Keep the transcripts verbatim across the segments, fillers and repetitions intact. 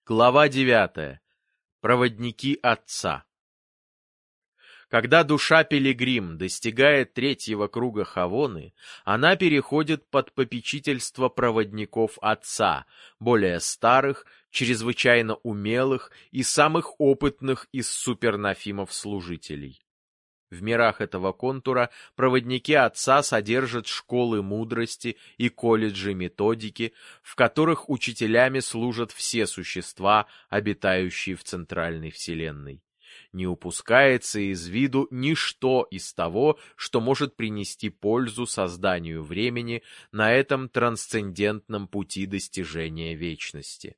Глава девятая. Проводники Отца. Когда душа-пилигрим достигает третьего круга Хавоны, она переходит под попечительство проводников Отца, более старых, чрезвычайно умелых и самых опытных из супернафимов-служителей. В мирах этого контура проводники Отца содержат школы мудрости и колледжи методики, в которых учителями служат все существа, обитающие в центральной вселенной. Не упускается из виду ничто из того, что может принести пользу созданию времени на этом трансцендентном пути достижения вечности.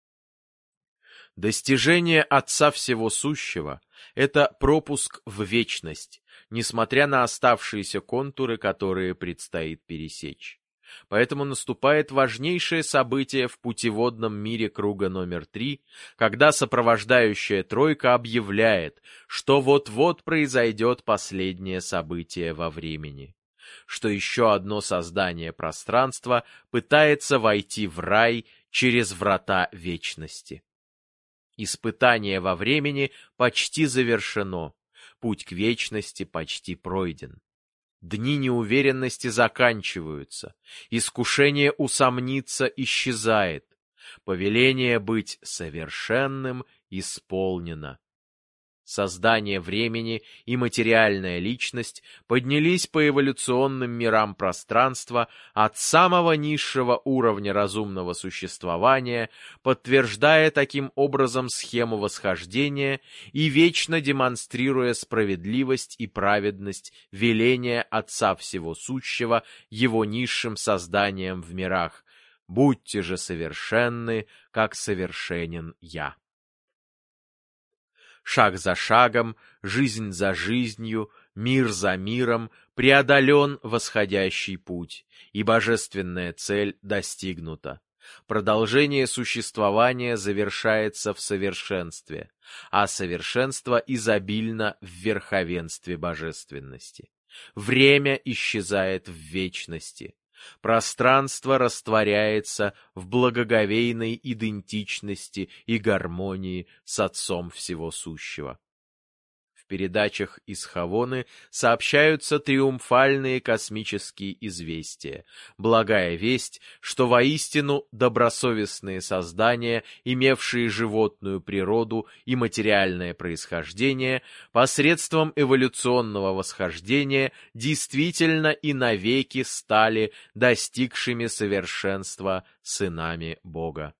Достижение Отца Всего Сущего — это пропуск в вечность, несмотря на оставшиеся контуры, которые предстоит пересечь. Поэтому наступает важнейшее событие в путеводном мире круга номер три, когда сопровождающая тройка объявляет, что вот-вот произойдет последнее событие во времени, что еще одно создание пространства пытается войти в рай через врата вечности. Испытание во времени почти завершено, путь к вечности почти пройден. Дни неуверенности заканчиваются, искушение усомниться исчезает, повеление быть совершенным исполнено. Создание времени и материальная личность поднялись по эволюционным мирам пространства от самого низшего уровня разумного существования, подтверждая таким образом схему восхождения и вечно демонстрируя справедливость и праведность веления Отца Всего Сущего его низшим созданием в мирах. Будьте же совершенны, как совершенен Я. Шаг за шагом, жизнь за жизнью, мир за миром преодолен восходящий путь, и божественная цель достигнута. Продолжение существования завершается в совершенстве, а совершенство изобильно в верховенстве божественности. Время исчезает в вечности. Пространство растворяется в благоговейной идентичности и гармонии с Отцом Всего Сущего. В передачах из Хавоны сообщаются триумфальные космические известия, благая весть, что воистину добросовестные создания, имевшие животную природу и материальное происхождение, посредством эволюционного восхождения действительно и навеки стали достигшими совершенства сынами Бога.